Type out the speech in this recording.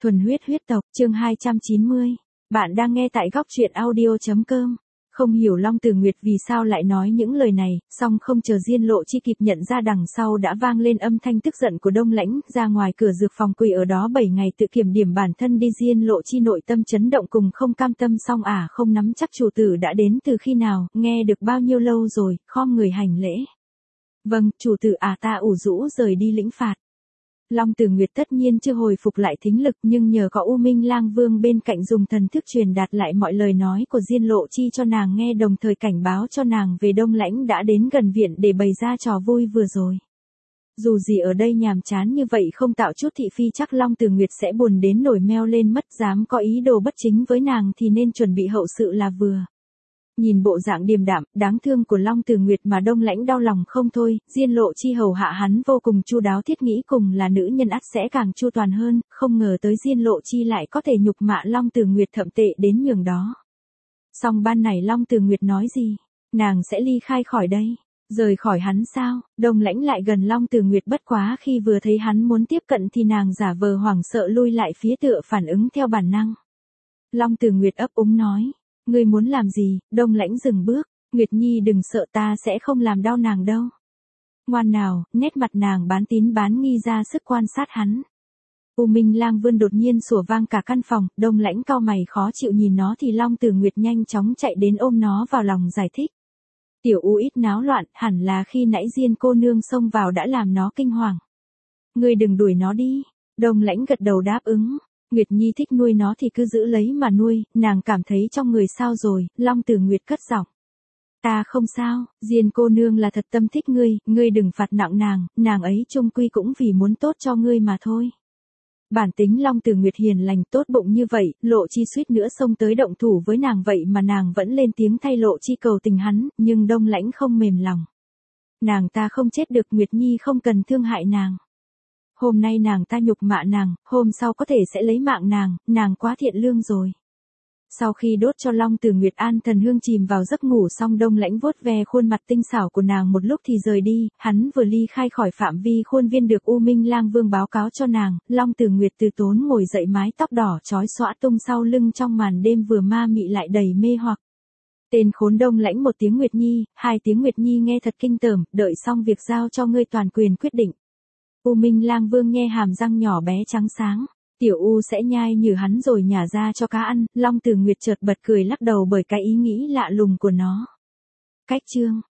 Thuần huyết huyết tộc, chương 290. Bạn đang nghe tại góc truyện audio.com. Không hiểu Long Tử Nguyệt vì sao lại nói những lời này, song không chờ Diên Lộ Chi kịp nhận ra đằng sau đã vang lên âm thanh tức giận của Đông Lãnh, ra ngoài cửa dược phòng quỳ ở đó 7 ngày tự kiểm điểm bản thân đi. Diên Lộ Chi nội tâm chấn động cùng không cam tâm, song không nắm chắc chủ tử đã đến từ khi nào, nghe được bao nhiêu lâu rồi, khom người hành lễ. Vâng, chủ tử ta ủ rũ rời đi lĩnh phạt. Long Tử Nguyệt tất nhiên chưa hồi phục lại thính lực, nhưng nhờ có U Minh Lang Vương bên cạnh dùng thần thức truyền đạt lại mọi lời nói của Diên Lộ Chi cho nàng nghe, đồng thời cảnh báo cho nàng về Đông Lãnh đã đến gần viện để bày ra trò vui vừa rồi. Dù gì ở đây nhàm chán như vậy không tạo chút thị phi chắc Long Tử Nguyệt sẽ buồn đến nổi meo lên mất, dám có ý đồ bất chính với nàng thì nên chuẩn bị hậu sự là vừa. Nhìn bộ dạng điềm đạm, đáng thương của Long Tử Nguyệt mà Đông Lãnh đau lòng không thôi. Diên Lộ Chi hầu hạ hắn vô cùng chu đáo, thiết nghĩ cùng là nữ nhân ắt sẽ càng chu toàn hơn, không ngờ tới Diên Lộ Chi lại có thể nhục mạ Long Tử Nguyệt thậm tệ đến nhường đó. Song ban này Long Tử Nguyệt nói gì? Nàng sẽ ly khai khỏi đây. Rời khỏi hắn sao? Đông Lãnh lại gần Long Tử Nguyệt, bất quá khi vừa thấy hắn muốn tiếp cận thì nàng giả vờ hoảng sợ lui lại phía, tựa phản ứng theo bản năng. Long Tử Nguyệt ấp úng nói. Ngươi muốn làm gì? Đông Lãnh dừng bước. Nguyệt Nhi đừng sợ, ta sẽ không làm đau nàng đâu. Ngoan nào, nét mặt nàng bán tín bán nghi ra sức quan sát hắn. U Minh Lang Vương đột nhiên sủa vang cả căn phòng, Đông Lãnh cau mày khó chịu nhìn nó thì Long Tử Nguyệt nhanh chóng chạy đến ôm nó vào lòng giải thích. Tiểu U ít náo loạn, hẳn là khi nãy Diên cô nương xông vào đã làm nó kinh hoàng. Ngươi đừng đuổi nó đi. Đông Lãnh gật đầu đáp ứng. Nguyệt Nhi thích nuôi nó thì cứ giữ lấy mà nuôi, nàng cảm thấy trong người sao rồi? Long Tử Nguyệt cất giọng. Ta không sao, Diên cô nương là thật tâm thích ngươi đừng phạt nặng nàng ấy chung quy cũng vì muốn tốt cho ngươi mà thôi. Bản tính Long Tử Nguyệt hiền lành tốt bụng như vậy, Lộ Chi suýt nữa xông tới động thủ với nàng vậy mà nàng vẫn lên tiếng thay Lộ Chi cầu tình hắn, nhưng Đông Lãnh không mềm lòng. Nàng ta không chết được, Nguyệt Nhi không cần thương hại nàng. Hôm nay nàng ta nhục mạ nàng, hôm sau có thể sẽ lấy mạng nàng quá thiện lương rồi. Sau khi đốt cho Long Tử Nguyệt an thần hương chìm vào giấc ngủ xong, Đông Lãnh vuốt ve khuôn mặt tinh xảo của nàng một lúc thì rời đi. Hắn vừa ly khai khỏi phạm vi khuôn viên được U Minh Lang Vương báo cáo cho nàng, Long Tử Nguyệt từ tốn ngồi dậy, mái tóc đỏ chói xõa tung sau lưng trong màn đêm vừa ma mị lại đầy mê hoặc. Tên khốn. Đông Lãnh một tiếng Nguyệt Nhi, hai tiếng Nguyệt Nhi nghe thật kinh tởm, đợi xong việc giao cho ngươi toàn quyền quyết định. U Minh Lang Vương nghe hàm răng nhỏ bé trắng sáng. Tiểu U sẽ nhai nhử hắn rồi nhả ra cho cá ăn. Long Tử Nguyệt chợt bật cười lắc đầu bởi cái ý nghĩ lạ lùng của nó. Cách chương